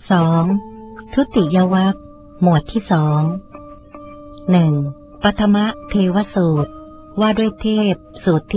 2. ทุติยวรรคหมวดที่ 2 1. ปฐมเทวสูตรว่าด้วยเทพสูตรที่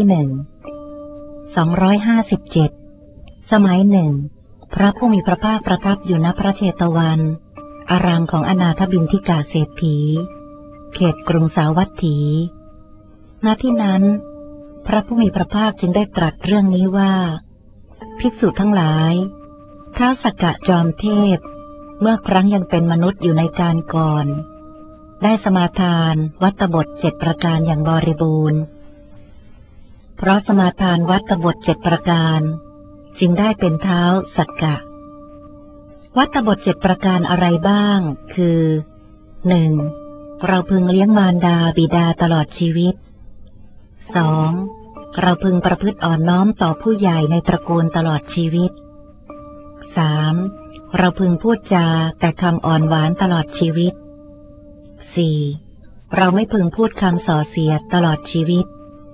257 สมัยหนึ่งพระผู้มีพระภาคประทับอยู่ณพระเชตวัน อารามของอนาถบิณฑิกาเศรษฐีเขตกรุงสาวัตถี ณ ที่นั้นพระผู้มีพระภาคจึงได้ตรัสเรื่องนี้ว่าภิกษุทั้งหลายท้าวสักกะจอมเทพเมื่อครั้งยังเป็นมนุษย์อยู่ในการก่อนได้สมาทานวัตบท7ประการอย่างบริบูรณ์เพราะสมาทานวัตบท7ประการจึงได้เป็นท้าวสักกะวัตบท7ประการอะไรบ้างคือ 1. เราพึงเลี้ยงมารดาบิดาตลอดชีวิต 2. เราพึงประพฤติอ่อนน้อมต่อผู้ใหญ่ในตระกูลตลอดชีวิต 3. เราพึงพูดจาแต่คำอ่อนหวานตลอดชีวิต 4. เราไม่พึงพูดคำส่อเสียดตลอดชีวิต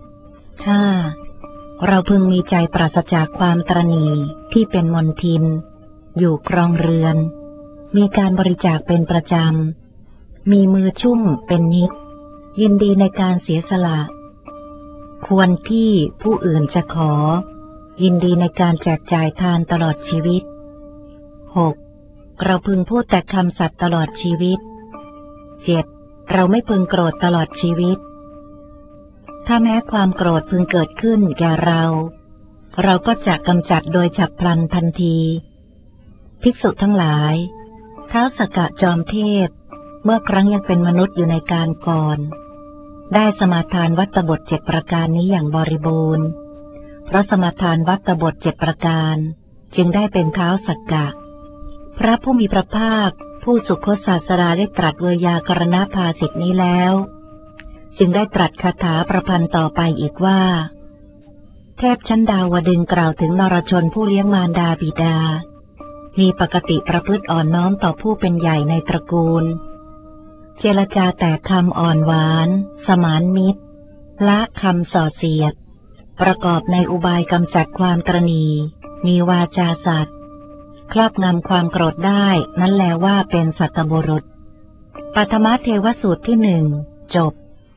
5. เราพึงมีใจปราศจากความตระหนี่ที่เป็นมลทินอยู่ครองเรือนมีการบริจาคเป็นประจำมีมือชุ่มเป็นนิดยินดีในการเสียสละควรที่ผู้อื่นจะขอยินดีในการแจกจ่ายทานตลอดชีวิต 6. เราพึงพูดแต่คำสัตย์ตลอดชีวิต 7. เราไม่พึงโกรธตลอดชีวิตถ้าแม้ความโกรธพึงเกิดขึ้นแก่เราก็จะกำจัดโดยฉับพลันทันทีภิกษุทั้งหลายท้าวสักกะจอมเทพเมื่อครั้งยังเป็นมนุษย์อยู่ในการก่อนได้สมาทานวัตบท7ประการนี้อย่างบริบูรณ์เพราะสมาทานวัตบท7ประการจึงได้เป็นท้าวสักกะพระผู้มีพระภาคผู้สุคตศาสดาได้ตรัสเวยากรณภาสิทธินี้แล้วจึงได้ตรัสคาถาประพันธ์ต่อไปอีกว่าเทพชั้นดาวดึงส์กล่าวถึงนรชนผู้เลี้ยงมารดาบิดามีปกติประพฤติอ่อนน้อมต่อผู้เป็นใหญ่ในตระกูลเจรจาแต่คำอ่อนหวานสมานมิตรละคำส่อเสียดประกอบในอุบายกำจัดความตระหนี่มีวาจาสัตย์ครอบงำความโกรธได้นั้นแลว่าเป็นสัตบุรุษปฐมเทวสูตรที่ 1จบ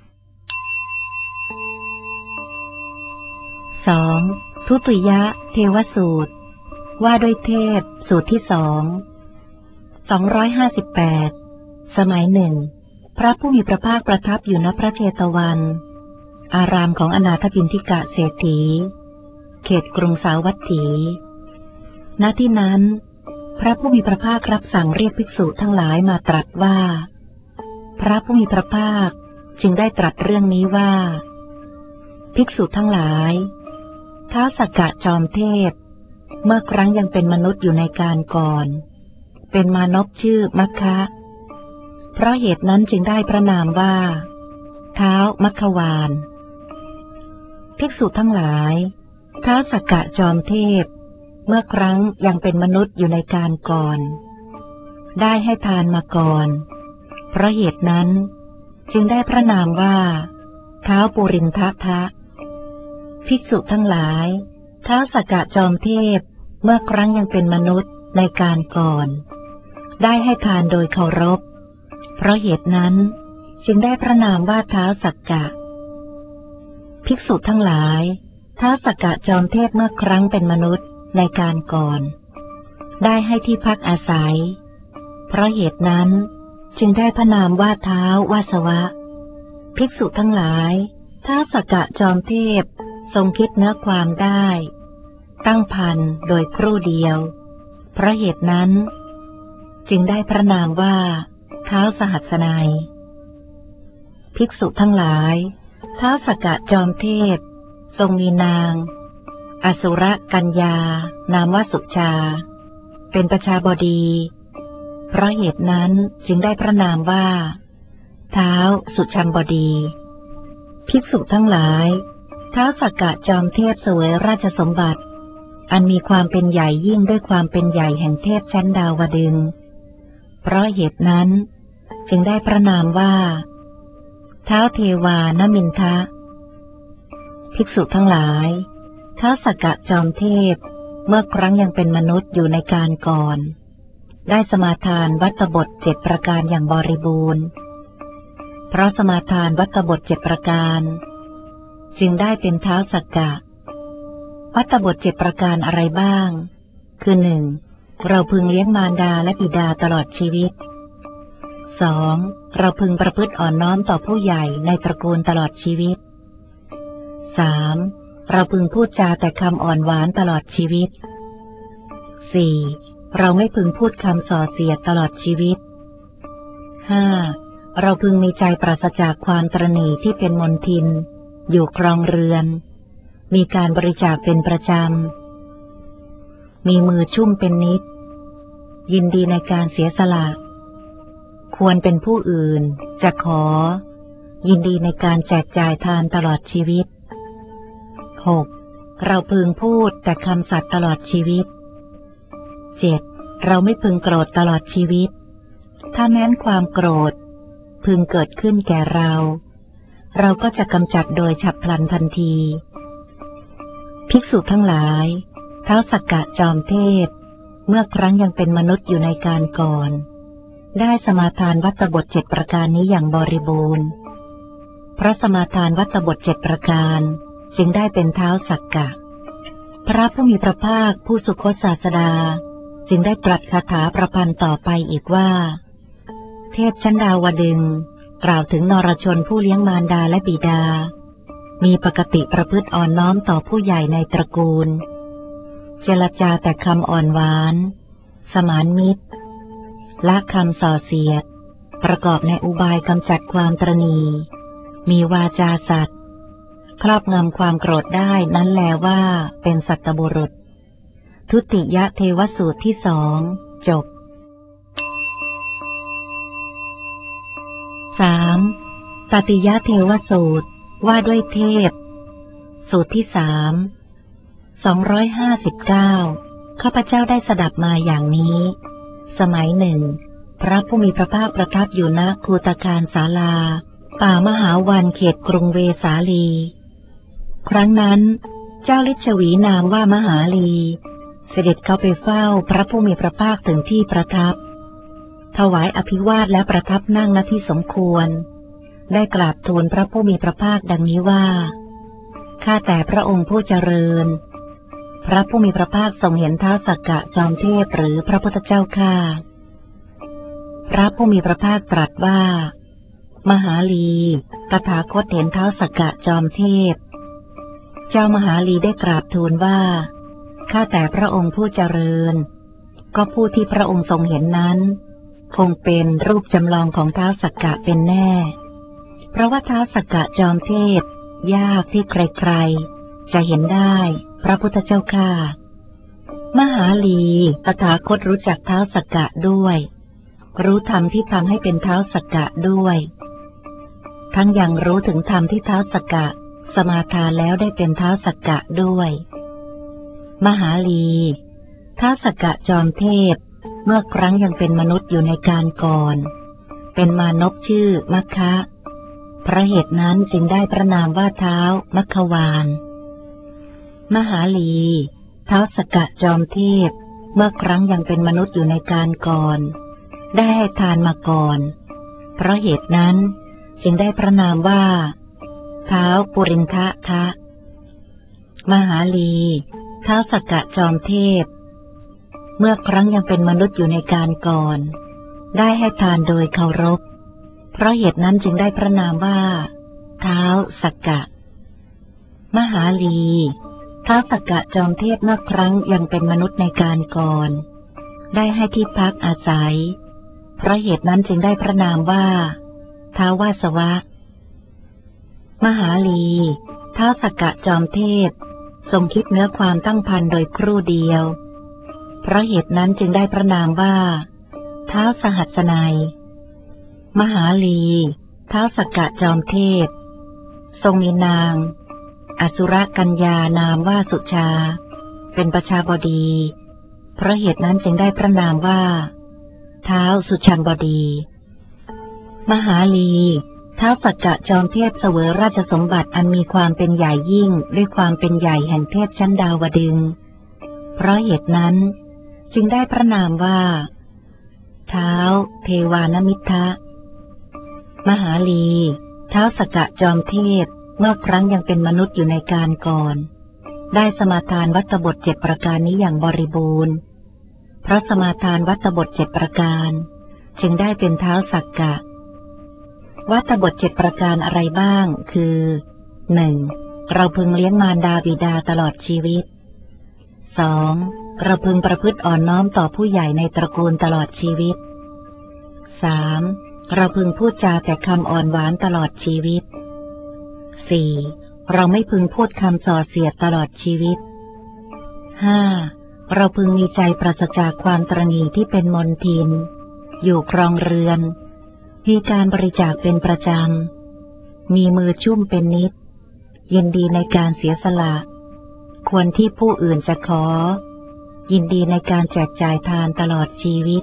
2. ทุติยเทวสูตรว่าด้วยเทพสูตรที่ 258 สมัยหนึ่งพระผู้มีพระภาคประทับอยู่ณพระเชตวัน อารามของอนาถบิณฑิกะเศรษฐีเขตกรุงสาวัตถี ณ ที่นั้นพระผู้มีพระภาครับสั่งเรียกภิกษุทั้งหลายมาตรัสว่าพระผู้มีพระภาคจึงได้ตรัสเรื่องนี้ว่าภิกษุทั้งหลายท้าวสักกะจอมเทพเมื่อครั้งยังเป็นมนุษย์อยู่ในการก่อนเป็นมานพชื่อมัคคะเพราะเหตุนั้นจึงได้พระนามว่าท้าวมัคควานภิกษุทั้งหลายท้าวสักกะจอมเทพเมื่อครั้งยังเป็นมนุษย์อยู่ในการก่อนได้ให้ทานมาก่อนเพราะเหตุนั้นจึงได้พระนามว่าท้าวปุรินททะภิกษุทั้งหลายท้าวสักกะจอมเทพเมื่อครั้งยังเป็นมนุษย์ในการก่อนได้ให้ทานโดยเคารพเพราะเหตุนั้นจึงได้พระนามว่าท้าวสักกะภิกษุทั้งหลายท้าวสักกะจอมเทพเมื่อครั้งเป็นมนุษย์ในการก่อนได้ให้ที่พักอาศัยเพราะเหตุนั้นจึงได้พระนามว่าท้าววาสวะภิกษุทั้งหลายท้าวสักกะจอมเทพทรงคิดเนื้อความได้ตั้งพันโดยครู่เดียวเพราะเหตุนั้นจึงได้พระนามว่าท้าวสหัสนัยภิกษุทั้งหลายท้าวสักกะจอมเทพทรงมีนางอสุรกัญญานามว่าสุชาเป็นประชาบดีเพราะเหตุนั้นจึงได้พระนามว่าท้าวสุชัมบดีภิกษุทั้งหลายท้าวสักกะจอมเทพเสวยราชสมบัติอันมีความเป็นใหญ่ยิ่งด้วยความเป็นใหญ่แห่งเทพชั้นดาวดึงส์เพราะเหตุนั้นจึงได้พระนามว่าท้าวเทวานมินทะภิกษุทั้งหลายท้าวสักกะจอมเทพเมื่อครั้งยังเป็นมนุษย์อยู่ในการก่อนได้สมาทานวัตบท7ประการอย่างบริบูรณ์เพราะสมาทานวัตบท7ประการจึงได้เป็นท้าวสักกะวัตบท7ประการอะไรบ้างคือ 1. เราพึงเลี้ยงมารดาและบิดาตลอดชีวิต 2. เราพึงประพฤติอ่อนน้อมต่อผู้ใหญ่ในตระกูลตลอดชีวิต 3. เราพึงพูดจาแต่คำอ่อนหวานตลอดชีวิต 4. เราไม่พึงพูดคำส่อเสียดตลอดชีวิต 5. เราพึงมีใจปราศจากความตระหนี่ที่เป็นมลทินอยู่ครองเรือนมีการบริจาคเป็นประจำมีมือชุ่มเป็นนิดยินดีในการเสียสละควรเป็นผู้อื่นจะขอยินดีในการแจกจ่ายทานตลอดชีวิต 6. เราพึงพูดแต่คำสัตย์ตลอดชีวิต 7. เราไม่พึงโกรธตลอดชีวิตถ้าแม้นความโกรธพึงเกิดขึ้นแก่เราก็จะกำจัดโดยฉับพลันทันทีภิกษุทั้งหลายท้าวสักกะจอมเทพเมื่อครั้งยังเป็นมนุษย์อยู่ในการก่อนได้สมาทานวัตบท7ประการนี้อย่างบริบูรณ์เพราะสมาทานวัตบท7ประการจึงได้เป็นท้าวสักกะพระผู้มีพระภาคผู้สุคตศาสดาจึงได้ตรัสคาถาประพันธ์ต่อไปอีกว่าเทพชั้นดาวดึงส์กล่าวถึงนรชนผู้เลี้ยงมารดาและบิดามีปกติประพฤติอ่อนน้อมต่อผู้ใหญ่ในตระกูลเจรจาแต่คำอ่อนหวานสมานมิตรละคำส่อเสียดประกอบในอุบายกำจัดความตระหนี่มีวาจาสัตย์ครอบงำความโกรธได้นั้นแลว่าเป็นสัตตบุรุษทุติยเทวสูตรที่2จบ 3. ตติยเทวสูตรว่าด้วยเทพสูตรที่259ข้าพเจ้าได้สดับมาอย่างนี้สมัยหนึ่งพระผู้มีพระภาคประทับอยู่ณคูตการศาลาป่ามหาวันเขตกรุงเวสาลีครั้งนั้นเจ้าฤชวีนามว่ามหาลีเสด็จเข้าไปเฝ้าพระผู้มีพระภาคถึงที่ประทับถวายอภิวาทและประทับนั่งณที่สมควรได้กราบทูลพระผู้มีพระภาคดังนี้ว่าข้าแต่พระองค์ผู้เจริญพระผู้มีพระภาคทรงเห็นท้าวสักกะจอมเทพหรือพระพุทธเจ้าข้าพระผู้มีพระภาคตรัสว่ามหาลีตถาคตเห็นท้าวสักกะจอมเทพเจ้ามหาลีได้กราบทูลว่าข้าแต่พระองค์ผู้เจริญก็ผู้ที่พระองค์ทรงเห็นนั้นคงเป็นรูปจำลองของท้าวสักกะเป็นแน่เพราะว่าท้าวสักกะจอมเทพยากที่ใครๆจะเห็นได้พระพุทธเจ้าข้ามหาลีตถาคตรู้จักท้าวสักกะด้วยรู้ธรรมที่ทำให้เป็นท้าวสักกะด้วยทั้งยังรู้ถึงธรรมที่ท้าวสักกะสมาทานแล้วได้เป็นท้าวสักกะด้วยมหาลีท้าวสักกะจอมเทพเมื่อครั้งยังเป็นมนุษย์อยู่ในการก่อนเป็นมานพชื่อมัคคะเพราะเหตุนั้นจึงได้พระนามว่าท้าวมัคควานมหาลีท้าวสักกะจอมเทพเมื่อครั้งยังเป็นมนุษย์อยู่ในการก่อนได้ให้ทานมาก่อนเพราะเหตุนั้นจึงได้พระนามว่าท้าวปุรินทะทะมหาลีท้าวสักกะจอมเทพเมื่อครั้งยังเป็นมนุษย์อยู่ในการก่อนได้ให้ทานโดยเคารพเพราะเหตุนั้นจึงได้พระนามว่าท้าวสักกะมหาลีท้าวสักกะจอมเทพเมื่อครั้งยังเป็นมนุษย์ในการก่อนได้ให้ที่พักอาศัยเพราะเหตุนั้นจึงได้พระนามว่าท้าววาสวะมหาลีท้าวสักกะจอมเทพทรงคิดเนื้อความตั้งพันโดยครู่เดียวเพราะเหตุนั้นจึงได้พระนามว่าท้าวสหัสนัยมหาลีท้าวสักกะจอมเทพทรงมีนางอสุรกัญญานามว่าสุชาเป็นประชาบดีเพราะเหตุนั้นจึงได้พระนามว่าท้าวสุชันบดีมหาลีท้าวสักกะจอมเทพเสวยราชสมบัติอันมีความเป็นใหญ่ยิ่งด้วยความเป็นใหญ่แห่งเทพชั้นดาวดึงส์เพราะเหตุนั้นจึงได้พระนามว่าท้าวเทวานมิทะมหาลีท้าวสกะจอมเทพเมื่อครั้งยังเป็นมนุษย์อยู่ในการก่อนได้สมาทานวัตบท7ประการนี้อย่างบริบูรณ์เพราะสมาทานวัตบท7ประการจึงได้เป็นท้าวสักกะวัตบท7ประการอะไรบ้างคือ 1. เราพึงเลี้ยงมารดาบิดาตลอดชีวิต 2. เราพึงประพฤติอ่อนน้อมต่อผู้ใหญ่ในตระกูลตลอดชีวิต 3. เราพึงพูดจาแต่คำอ่อนหวานตลอดชีวิต 4. เราไม่พึงพูดคำส่อเสียดตลอดชีวิต 5. เราพึงมีใจปราศจากความตระหนี่ที่เป็นมลทินอยู่ครองเรือนมีการบริจาคเป็นประจำมีมือชุ่มเป็นนิดยินดีในการเสียสละควรที่ผู้อื่นจะขอยินดีในการแจกจ่ายทานตลอดชีวิต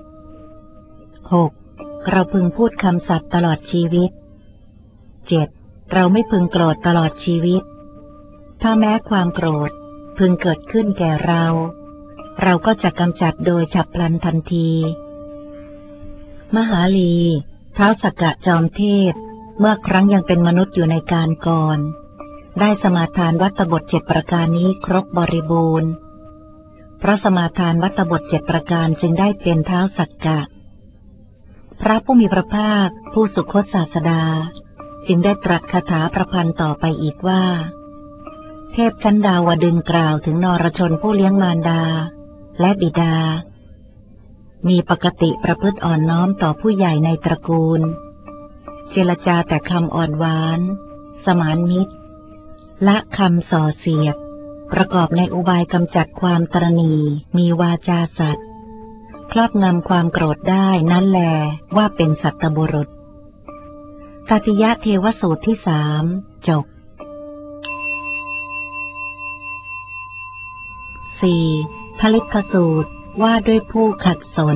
6. เราพึงพูดคำสัตย์ตลอดชีวิต 7. เราไม่พึงโกรธตลอดชีวิตถ้าแม้ความโกรธพึงเกิดขึ้นแก่เราก็จะกำจัดโดยฉับพลันทันทีมหาลีท้าวสักกะจอมเทพเมื่อครั้งยังเป็นมนุษย์อยู่ในการก่อนได้สมาทานวัตบท7ประการนี้ครบบริบูรณ์เพราะสมาทานวัตบท7ประการจึงได้เป็นท้าวสักกะพระผู้มีพระภาคผู้สุคตศาสดาจึงได้ตรัสคาถาประพันธ์ต่อไปอีกว่าเทพชั้นดาวดึงกล่าวถึงนรชนผู้เลี้ยงมารดาและบิดามีปกติประพฤติอ่อนน้อมต่อผู้ใหญ่ในตระกูลเจรจาแต่คำอ่อนหวานสมานมิตรละคำส่อเสียดประกอบในอุบายกำจัดความตระหนี่มีวาจาสัตย์ครอบงำความโกรธได้นั่นแลว่าเป็นสัตตบุรุษตติยะเทวสูตรที่3จบ 4. ทลิตสูตรว่าด้วยผู้ขัดสน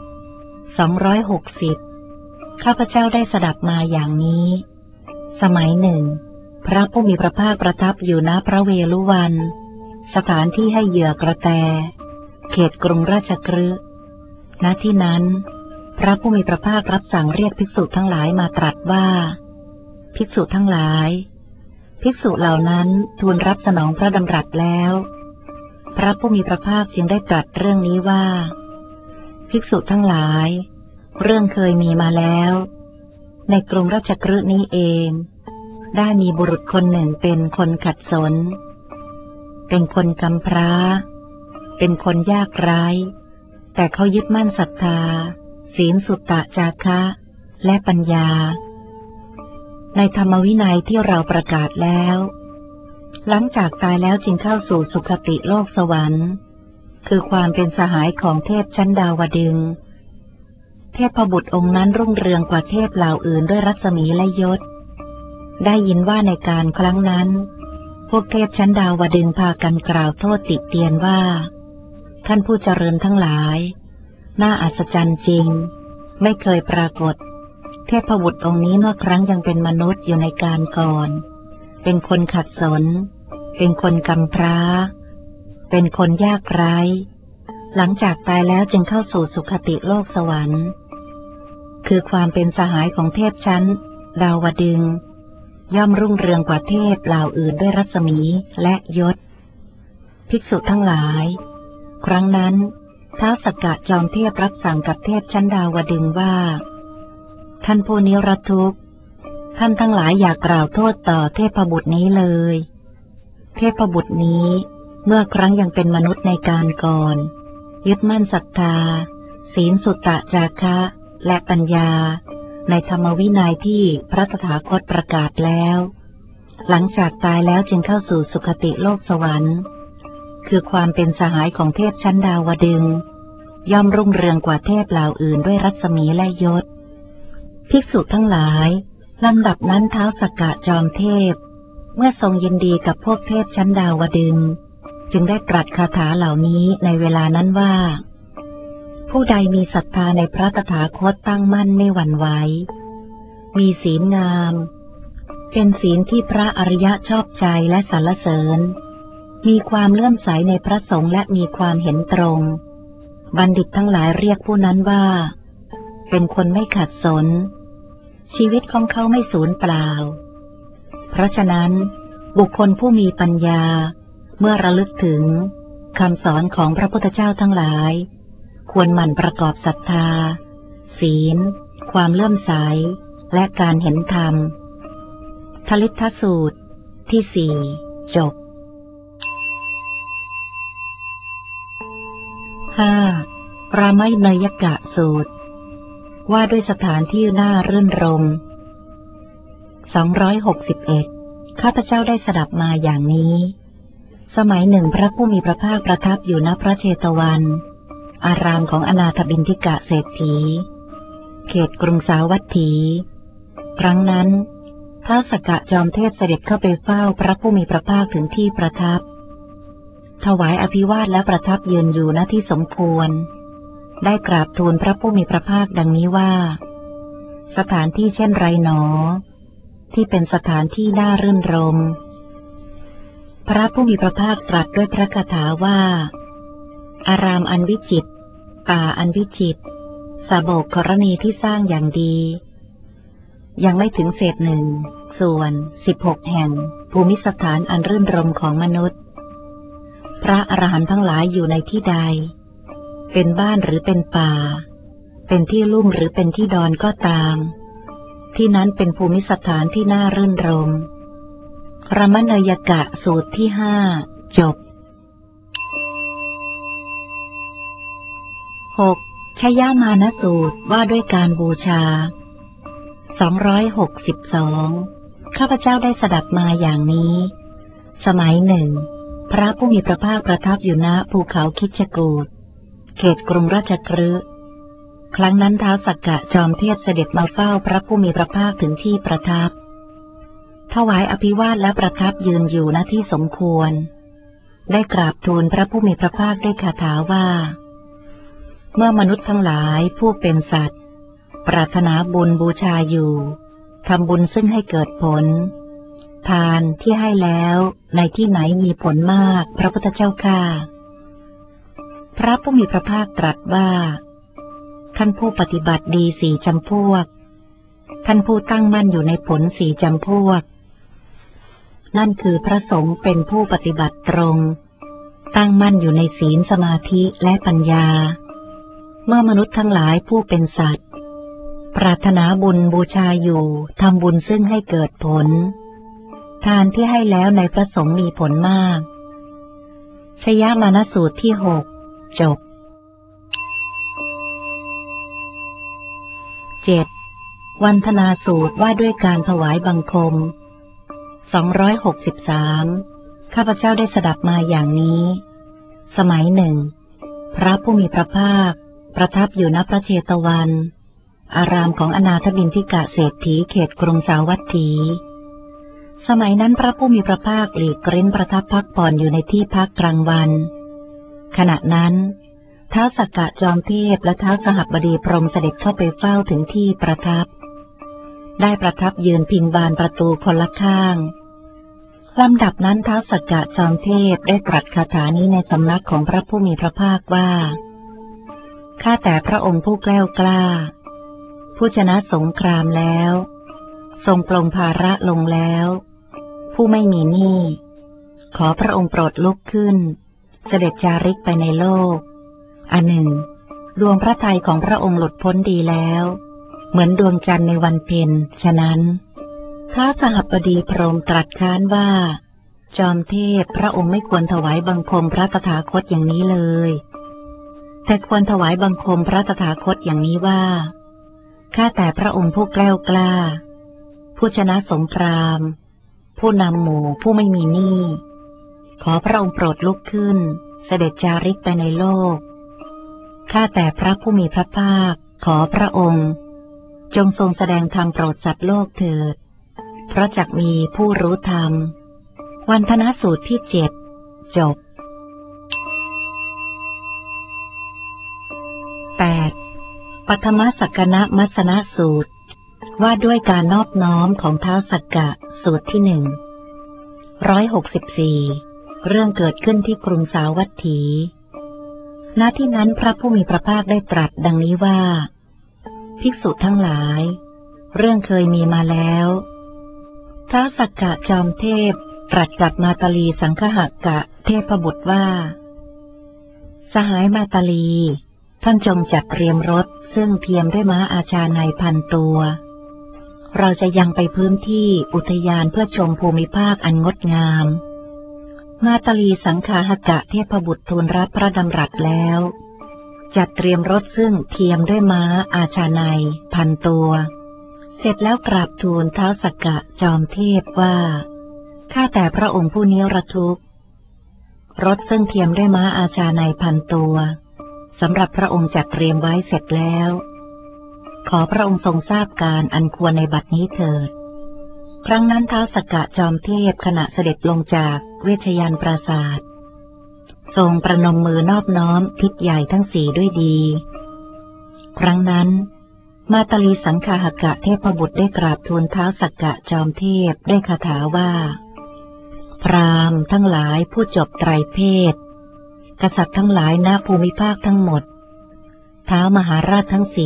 260ข้าพเจ้าได้สดับมาอย่างนี้สมัยหนึ่งพระผู้มีพระภาคประทับอยู่ณพระเวฬุวันสถานที่ให้เหยื่อกระแตเขตกรุงราชคฤห์ณที่นั้นพระผู้มีพระภาครับสั่งเรียกภิกษุทั้งหลายมาตรัสว่าภิกษุทั้งหลายภิกษุเหล่านั้นทูลรับสนองพระดำรัสแล้วพระผู้มีพระภาคจึงได้ตรัสเรื่องนี้ว่าภิกษุทั้งหลายเรื่องเคยมีมาแล้วในกรุงราชคฤห์นี้เองได้มีบุรุษคนหนึ่งเป็นคนขัดสนเป็นคนกำพร้าเป็นคนยากไร้แต่เขายึดมั่นศรัทธาศีลสุตตะจาคะและปัญญาในธรรมวินัยที่เราประกาศแล้วหลังจากตายแล้วจึงเข้าสู่สุคติโลกสวรรค์คือความเป็นสหายของเทพชั้นดาวดึงส์เทพบุตรองค์นั้นรุ่งเรืองกว่าเทพเหล่าอื่นด้วยรัศมีและยศได้ยินว่าในการครั้งนั้นพวกเทพชั้นดาวดึงส์พากันกล่าวโทษติเตียนว่าท่านผู้เจริญทั้งหลายน่าอัศจรรย์จริงไม่เคยปรากฏเทพบุตรองค์นี้เมื่อครั้งยังเป็นมนุษย์อยู่ในการก่อนเป็นคนขัดสนเป็นคนกำพร้าเป็นคนยากไร้หลังจากตายแล้วจึงเข้าสู่สุคติโลกสวรรค์คือความเป็นสหายของเทพชั้นดาวดึงส์ย่อมรุ่งเรืองกว่าเทพเหล่าอื่นด้วยรัศมีและยศภิกษุทั้งหลายครั้งนั้นท้าวสักกะจอมเทพรับสั่งกับเทพชั้นดาวดึงส์ว่าท่านผู้นิรทุกข์ท่านทั้งหลายอย่ากล่าวโทษต่อเทพบุตรนี้เลยเทพบุตรนี้เมื่อครั้งยังเป็นมนุษย์ในการก่อนยึดมั่นศรัทธาศีลสุตตะจาคะและปัญญาในธรรมวินัยที่พระตถาคตประกาศแล้วหลังจากตายแล้วจึงเข้าสู่สุคติโลกสวรรค์คือความเป็นสหายของเทพชั้นดาวดึงส์ย่อมรุ่งเรืองกว่าเทพเหล่าอื่นด้วยรัศมีและยศภิกษุทั้งหลายลำดับนั้นท้าวสักกะจอมเทพเมื่อทรงยินดีกับพวกเทพชั้นดาวดึงส์จึงได้ตรัสคาถาเหล่านี้ในเวลานั้นว่าผู้ใดมีศรัทธาในพระตถาคตตั้งมั่นไม่หวั่นไหวมีศีลงามเป็นศีลที่พระอริยะชอบใจและสรรเสริญมีความเลื่อมใสในพระสงฆ์และมีความเห็นตรงบัณฑิตทั้งหลายเรียกผู้นั้นว่าเป็นคนไม่ขัดสนชีวิตของเขาไม่สูญเปล่าเพราะฉะนั้นบุคคลผู้มีปัญญาเมื่อระลึกถึงคำสอนของพระพุทธเจ้าทั้งหลายควรหมั่นประกอบศรัทธาศีลความเลื่อมใสและการเห็นธรรมทลิทสูตรที่ 4 จบ 5. รามเนยกะสูตรว่าด้วยสถานที่น่ารื่นรม261ข้าพเจ้าได้สดับมาอย่างนี้สมัยหนึ่งพระผู้มีพระภาคประทับอยู่ณพระเชตวันอารามของอนาถบิณฑิกะเศรษฐีเขตกรุงสาวัตถีครั้งนั้นท้าวสักกะจอมเทพเสด็จเข้าไปเฝ้าพระผู้มีพระภาคถึงที่ประทับถวายอภิวาทและประทับยืนอยู่ณที่สมควรได้กราบทูลพระผู้มีพระภาคดังนี้ว่าสถานที่เช่นไรหนอที่เป็นสถานที่น่ารื่นรมพระผู้มีพระภาคตรัสด้วยพระคาถาว่าอารามอันวิจิตรป่าอันวิจิตรสาโบกกรณีที่สร้างอย่างดียังไม่ถึงเศษหนึ่งส่วน16 แห่งภูมิสถานอันรื่นรมของมนุษย์พระอรหันต์ทั้งหลายอยู่ในที่ใดเป็นบ้านหรือเป็นป่าเป็นที่ลุ่มหรือเป็นที่ดอนก็ตามที่นั้นเป็นภูมิสถานที่น่ารื่นรมรามเนยกะสูตรที่ 5 จบ 6. ชยามานสูตรว่าด้วยการบูชา262ข้าพเจ้าได้สดับมาอย่างนี้สมัยหนึ่งพระผู้มีพระภาคประทับอยู่ณภูเขาคิชกูฏเขตกรุงราชคฤห์ครั้งนั้นท้าวสักกะจอมเทพเสด็จมาเฝ้าพระผู้มีพระภาคถึงที่ประทับถวายอภิวาทและประทับยืนอยู่ณที่สมควรได้กราบทูลพระผู้มีพระภาคด้วยคาถาว่าเมื่อมนุษย์ทั้งหลายผู้เป็นสัตว์ปรารถนาบุญบูชาอยู่ทำบุญซึ่งให้เกิดผลทานที่ให้แล้วในที่ไหนมีผลมากพระพุทธเจ้าข้าพระผู้มีพระภาคตรัสว่าท่านผู้ปฏิบัติดี4 จำพวกท่านผู้ตั้งมั่นอยู่ในผล4 จำพวกนั่นคือพระสงฆ์เป็นผู้ปฏิบัติตรงตั้งมั่นอยู่ในศีลสมาธิและปัญญาเมื่อมนุษย์ทั้งหลายผู้เป็นสัตว์ปรารถนาบุญบูชาอยู่ทำบุญซึ่งให้เกิดผลทานที่ให้แล้วในพระสงฆ์มีผลมากชยามานสูตรที่ 6 จบ 7. วันธนาสูตรว่าด้วยการถวายบังคม263ข้าพเจ้าได้สดับมาอย่างนี้สมัยหนึ่งพระผู้มีพระภาคประทับอยู่ณพระเชตวันอารามของอนาถบิณฑิกะเศรษฐีเขตกรุงสาวัตถีสมัยนั้นพระผู้มีพระภาคหลีกเร้นประทับพักผ่อนอยู่ในที่พักกลางวันขณะนั้นท้าวสักกะจอมเทพและท้าวสหบดีพรหมเสด็จเข้าไปเฝ้าถึงที่ประทับได้ประทับยืนพิงบานประตูคนละข้างลำดับนั้นท้าวสักกะจอมเทพได้ตรัสคาถานี้ในสำนักของพระผู้มีพระภาคว่าข้าแต่พระองค์ผู้แกล้วกล้าผู้ชนะสงครามแล้วทรงปลงภาระลงแล้วผู้ไม่มีหนี้ขอพระองค์โปรดลุกขึ้นเสด็จจาริกไปในโลกอันหนึ่งดวงพระทัยของพระองค์หลุดพ้นดีแล้วเหมือนดวงจันทร์ในวันเพ็ญฉะนั้นท้าวสหบดีพรหมตรัสค้านว่าจอมเทพพระองค์ไม่ควรถวายบังคมพระตถาคตอย่างนี้เลยแต่ควรถวายบังคมพระตถาคตอย่างนี้ว่าข้าแต่พระองค์ผู้แกล้วกล้าผู้ชนะสงครามผู้นำหมู่ผู้ไม่มีหนี้ขอพระองค์โปรดลุกขึ้นเสด็จจาริกไปในโลกข้าแต่พระผู้มีพระภาคขอพระองค์จงทรงแสดงธรรมโปรดสัตว์โลกเถิดเพราะจักมีผู้รู้ธรรมวันธนสูตรที่ 7 จบ 8. ปฐมสักกนมัสสนสูตรว่าด้วยการนอบน้อมของท้าวสักกะสูตรที่ 164เรื่องเกิดขึ้นที่กรุงสาวัตถี ณ ที่นั้นพระผู้มีพระภาคได้ตรัสดังนี้ว่าภิกษุทั้งหลายเรื่องเคยมีมาแล้วท้าวสักกะจอมเทพตรัสกับมาตาลีสังคหกะเทพบุตรว่าสหายมาตาลีท่านจงจัดเตรียมรถซึ่งเทียมด้วยม้าอาชาใน1,000 ตัวเราจะยังไปพื้นที่อุทยานเพื่อชมภูมิภาคอันงดงามมาตาลีสังคหกะเทพบุตรทูลรับพระดำรัสแล้วจัดเตรียมรถซึ่งเทียมด้วยม้าอาชาใน1,000 ตัวเสร็จแล้วกราบทูลท้าวสักกะจอมเทพว่าข้าแต่พระองค์ผู้นิรทุกข์รถซึ่งเทียมด้วยม้าอาชาใน1,000 ตัวสำหรับพระองค์จัดเตรียมไว้เสร็จแล้วขอพระองค์ทรงทราบการอันควรในบัดนี้เถิดครั้งนั้นท้าวสักกะจอมเทพขณะเสด็จลงจากเวชยันปราสาททรงประนมมือนอบน้อมทิศใหญ่ทั้ง4ด้วยดีครั้งนั้นมาตาลีสังคหกะเทพบุตรได้กราบทูลท้าวสักกะจอมเทพด้วยคาถาว่าพราหมณ์ทั้งหลายผู้จบไตรเพศกษัตริย์ทั้งหลายณภูมิภาคทั้งหมดท้าวมหาราชทั้ง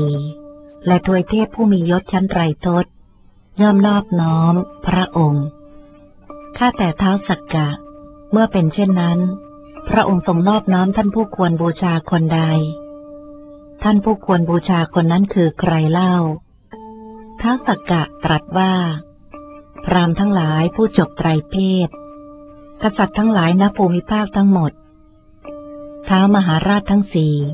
4และทวยเทพผู้มียศชั้นไตรทศย่อมนอบน้อมพระองค์ข้าแต่ท้าวสักกะเมื่อเป็นเช่นนั้นพระองค์ทรงนอบน้อมท่านผู้ควรบูชาคนใดท่านผู้ควรบูชาคนนั้นคือใครเล่าท้าวสักกะตรัสว่าพราหมณ์ทั้งหลายผู้จบไตรเพศกษัตริย์ทั้งหลายณภูมิภาคทั้งหมดท้าวมหาราชทั้ง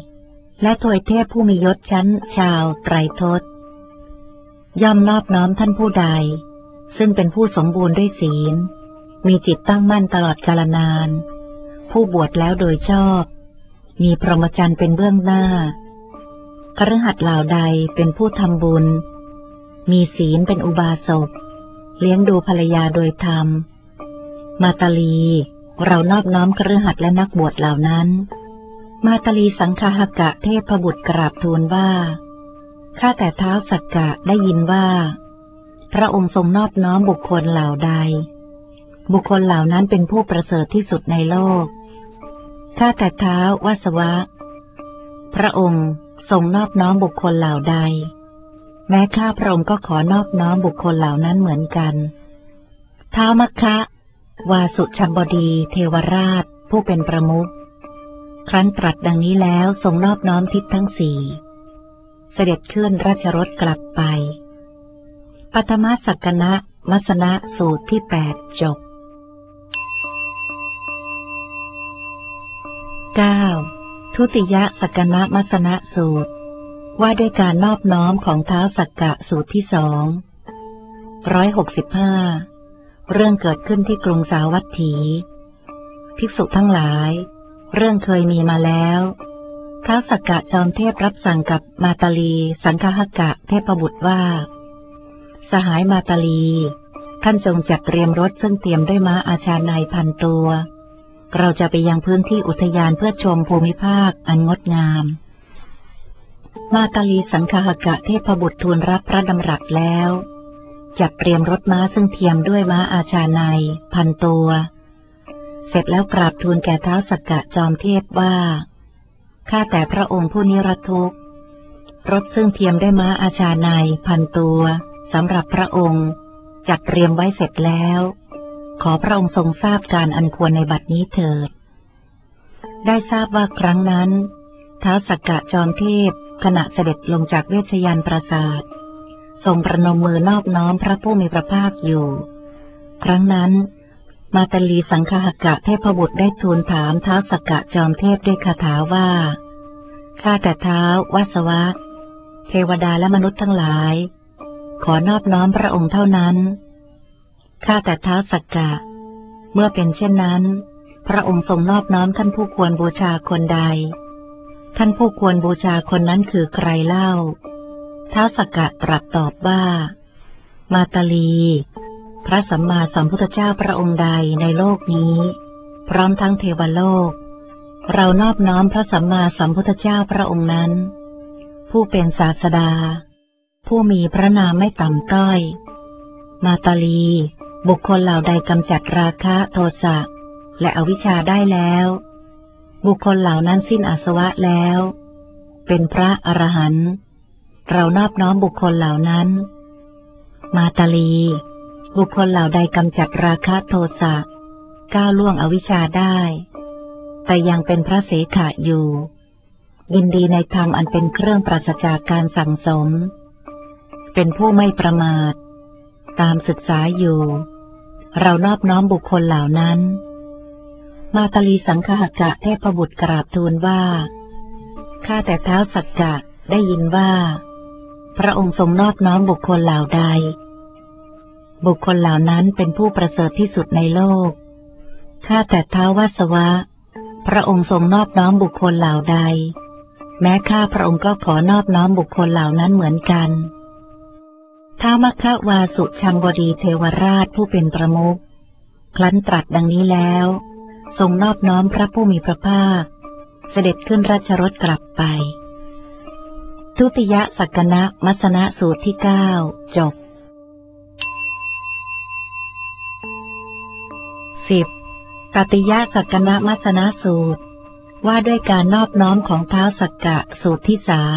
4และทวยเทพผู้มียศชั้นชาวไตรทศย่อมนอบน้อมท่านผู้ใดซึ่งเป็นผู้สมบูรณ์ด้วยศีลมีจิตตั้งมั่นตลอดกาลนานผู้บวชแล้วโดยชอบมีพรหมจรรย์เป็นเบื้องหน้าคฤหัสถ์เหล่าใดเป็นผู้ทำบุญมีศีลเป็นอุบาสกเลี้ยงดูภรรยาโดยธรรมมาตาลีเรานอบน้อมคฤหัสถ์และนักบวชเหล่านั้นมาตาลีสังคหกะเทพบุตรกราบทูลว่าข้าแต่ท้าวสักกะได้ยินว่าพระองค์ทรงนอบน้อมบุคคลเหล่าใดบุคคลเหล่านั้นเป็นผู้ประเสริฐที่สุดในโลกข้าแต่ท้าววสวะพระองค์ทรงนอบน้อมบุคคลเหล่าใดแม้ข้าพระองค์ก็ขอนอบน้อมบุคคลเหล่านั้นเหมือนกันท้าวมัคคะวาสุชัมบดีเทวราชผู้เป็นประมุขครั้นตรัสดังนี้แล้วทรงนอบน้อมทิศทั้ง4เสด็จขึ้นราชรถกลับไปปัทมสักกนะมัสนะสูตรที่8จบ 9. ทุติยสักกนะมัสนะสูตรว่าด้วยการนอบน้อมของท้าวสักกะสูตรที่165เรื่องเกิดขึ้นที่กรุงสาวัตถีภิกษุทั้งหลายเรื่องเคยมีมาแล้วท้าวสักกะจอมเทพรับสั่งกับมาตาลีสังคหกะเทพบุตรว่าสหายมาตาลีท่านจงจัดเตรียมรถซึ่งเตรียมด้วยม้าอาชาใน1,000 ตัวเราจะไปยังพื้นที่อุทยานเพื่อชมภูมิภาคอันงดงามมาตาลีสังคหกะเทพบุตรทูลรับพระดำรัสแล้วจัดเตรียมรถม้าซึ่งเทียมด้วยม้าอาชาใน1,000 ตัวเสร็จแล้วกราบทูลแก่ท้าวสักกะจอมเทพว่าข้าแต่พระองค์ผู้นิรทุกข์รถซึ่งเทียมด้วยม้าอาชาใน1,000 ตัวสำหรับพระองค์จัดเตรียมไว้เสร็จแล้วขอพระองค์ทรงทราบการอันควรในบัดนี้เถิดได้ทราบว่าครั้งนั้นท้าวสักกะจอมเทพขณะเสด็จลงจากเวชยันปราสาททรงประนมมือนอบน้อมพระผู้มีพระภาคอยู่ครั้งนั้นมาตาลีสังคหกะเทพบุตรได้ทูลถามท้าวสักกะจอมเทพด้วยคาถาว่าข้าแต่ท้าววสวะเทวดาและมนุษย์ทั้งหลายขอนอบน้อมพระองค์เท่านั้นข้าแต่ท้าวสักกะเมื่อเป็นเช่นนั้นพระองค์ทรงนอบน้อมท่านผู้ควรบูชาคนใดท่านผู้ควรบูชาคนนั้นคือใครเล่าท้าวสักกะตรัสตอบว่ามาตาลีพระสัมมาสัมพุทธเจ้าพระองค์ใดในโลกนี้พร้อมทั้งเทวโลกเรานอบน้อมพระสัมมาสัมพุทธเจ้าพระองค์นั้นผู้เป็นศาสดาผู้มีพระนามไม่ต่ำต้อยมาตาลีบุคคลเหล่าใดกำจัดราคะโทสะและอวิชชาได้แล้วบุคคลเหล่านั้นสิ้นอาสวะแล้วเป็นพระอรหันต์เรานอบน้อมบุคคลเหล่านั้นมาตาลีบุคคลเหล่าใดกำจัดราคะโทสะก้าวล่วงอวิชชาได้แต่ยังเป็นพระเสขะอยู่ยินดีในธรรมอันเป็นเครื่องปราศจากการสั่งสมเป็นผู้ไม่ประมาทตามศึกษาอยู่เรานอบน้อมบุคคลเหล่านั้นมาตาลีสังคหกะเทพบุตรกราบทูลว่าข้าแต่ท้าวสักกะได้ยินว่าพระองค์ทรงนอบน้อมบุคคลเหล่าใดบุคคลเหล่านั้นเป็นผู้ประเสริฐที่สุดในโลกข้าแต่ท้าววสวะพระองค์ทรงนอบน้อมบุคคลเหล่าใดแม้ข้าพระองค์ก็ขอนอบน้อมบุคคลเหล่านั้นเหมือนกันท้าวมัคควาสุชังบดีเทวราชผู้เป็นประมุขครั้นตรัสดังนี้แล้วทรงนอบน้อมพระผู้มีพระภาคเสด็จขึ้นราชรถกลับไปทุติยสักกนะมัสนะสูตรที่ 9 จบ 10. ตติยสักกนะมัสนะสูตรว่าด้วยการนอบน้อมของท้าวสักกะสูตรที่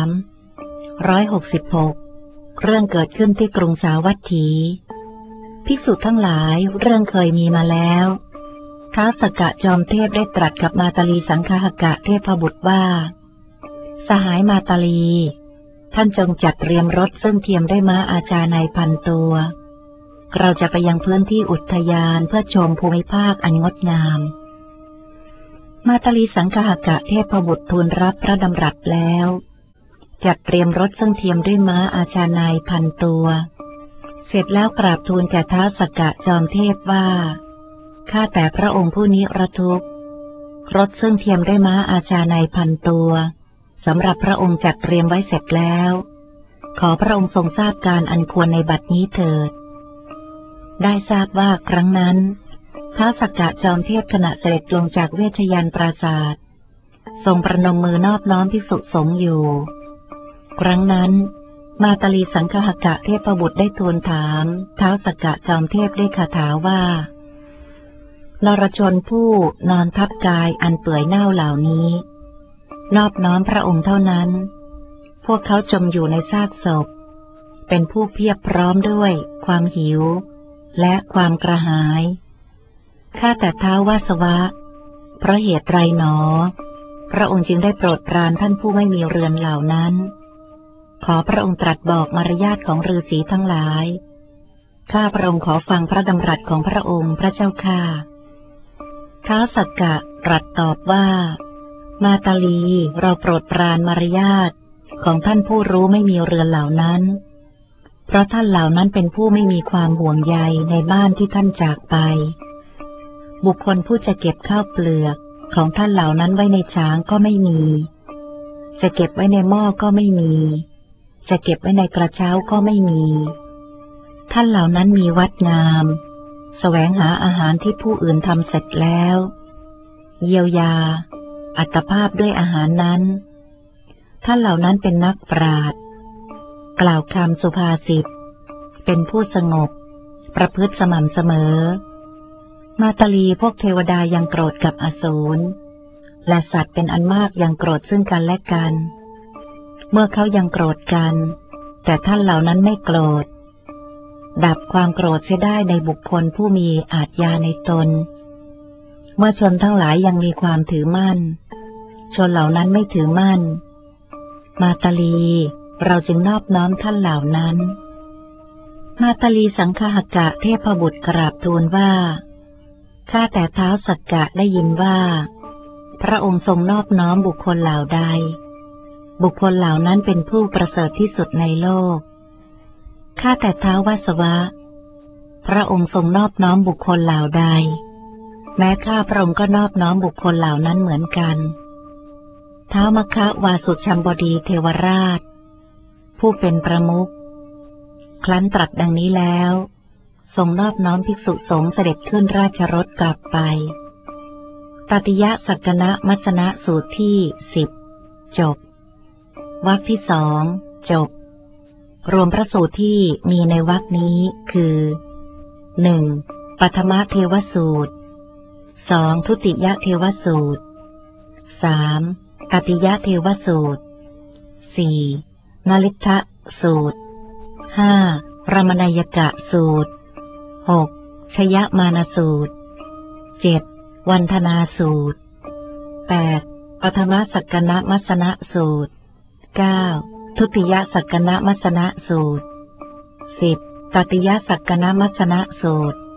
366 เรื่องเกิดขึ้นที่กรุงสาวัตถีภิกษุทั้งหลายเรื่องเคยมีมาแล้วท้าวสักกะจอมเทพได้ตรัสกับมาตาลีสังคหกะเทพบุตรว่าสหายมาตาลีท่านจงจัดเตรียมรถซึ่งเทียมด้วยม้าอาชาใน1,000 ตัวเราจะไปยังพื้นที่อุทยานเพื่อชมภูมิภาคอันงดงามมาตาลีสังคหกะเทพบุตรทูลรับพระดำรัสแล้วจัดเตรียมรถซึ่งเทียมด้วยม้าอาชาใน1,000 ตัวเสร็จแล้วกราบทูลแก่ท้าวสักกะจอมเทพว่าข้าแต่พระองค์ผู้นิรทุกข์รถซึ่งเทียมด้วยม้าอาชาใน1,000 ตัวสำหรับพระองค์จัดเตรียมไว้เสร็จแล้วขอพระองค์ทรงทราบการอันควรในบัดนี้เถิดได้ทราบว่าครั้งนั้นท้าวสักกะจอมเทพขณะเสด็จลงจากเวชยันต์ปราสาททรงประนมมือนอบน้อมภิกษุสงฆ์อยู่ครั้งนั้นมาตาลีสังคหกะเทพบุตรได้ทูลถามท้าวสักกะจอมเทพด้วยคาถาว่านรชนผู้นอนทับกายอันเปื่อยเน่าเหล่านี้นอบน้อมพระองค์เท่านั้นพวกเขาจมอยู่ในซากศพเป็นผู้เพียบพร้อมด้วยความหิวและความกระหายข้าแต่ท้าววสวะเพราะเหตุไรหนอพระองค์จึงได้โปรดปรานท่านผู้ไม่มีเรือนเหล่านั้นขอพระองค์ตรัสบอกมารยาทของฤาษีทั้งหลายข้าพระองค์ขอฟังพระดำรัสของพระองค์พระเจ้าข้าท้าวสักกะตรัสตอบว่ามาตาลีเราโปรดปรานมารยาทของท่านผู้รู้ไม่มีเรือนเหล่านั้นเพราะท่านเหล่านั้นเป็นผู้ไม่มีความห่วงใยในบ้านที่ท่านจากไปบุคคลผู้จะเก็บข้าวเปลือกของท่านเหล่านั้นไว้ในช้างก็ไม่มีจะเก็บไว้ในหม้อก็ไม่มีจะเก็บไว้ในกระเช้าก็ไม่มีท่านเหล่านั้นมีวัดงามแสวงหาอาหารที่ผู้อื่นทำเสร็จแล้วเยียวยาอัตภาพด้วยอาหารนั้นท่านเหล่านั้นเป็นนักปราชญ์กล่าวคำสุภาษิตเป็นผู้สงบประพฤติสม่ำเสมอมาตาลีพวกเทวดายังโกรธกับอสูรและสัตว์เป็นอันมากยังโกรธซึ่งกันและกันเมื่อเขายังโกรธกันแต่ท่านเหล่านั้นไม่โกรธดับความโกรธเสียได้ในบุคคลผู้มีอาทยาในตนเมื่อชนทั้งหลายยังมีความถือมั่นชนเหล่านั้นไม่ถือมั่นมาตาลีเราจึงนอบน้อมท่านเหล่านั้นมาตาลีสังคหกะเทพบุตรกราบทูลว่าข้าแต่ท้าวสักกะได้ยินว่าพระองค์ทรงนอบน้อมบุคคลเหล่าใดบุคคลเหล่านั้นเป็นผู้ประเสริฐที่สุดในโลกข้าแต่ท้าววสวะพระองค์ทรงนอบน้อมบุคคลเหล่าใดแม้ข้าพระองค์ก็นอบน้อมบุคคลเหล่านั้นเหมือนกันท้าวมัคควาสุชัมบดีเทวราชผู้เป็นประมุขครั้นตรัสดังนี้แล้วทรงนอบน้อมภิกษุสงฆ์เสด็จขึ้นราชรถกลับไปตติยสักกนะมัสนะสูตรที่ 10 จบวรรคที่ 2 จบรวมพระสูตรที่มีในวรรคนี้คือ 1. ปฐมเทวสูตร 2. ทุติยเทวสูตร 3. ตติยเทวสูตร 4. นลิทธสูตร 5. รมนัยกะสูตร 6. ชยมานสูตร 7. วันธนาสูตร 8. ปฐมสักกนมัสนะสูตร 9. ทุติยสักกนมัสนะสูตร 10. ตติยสักกนมัสนะสูตร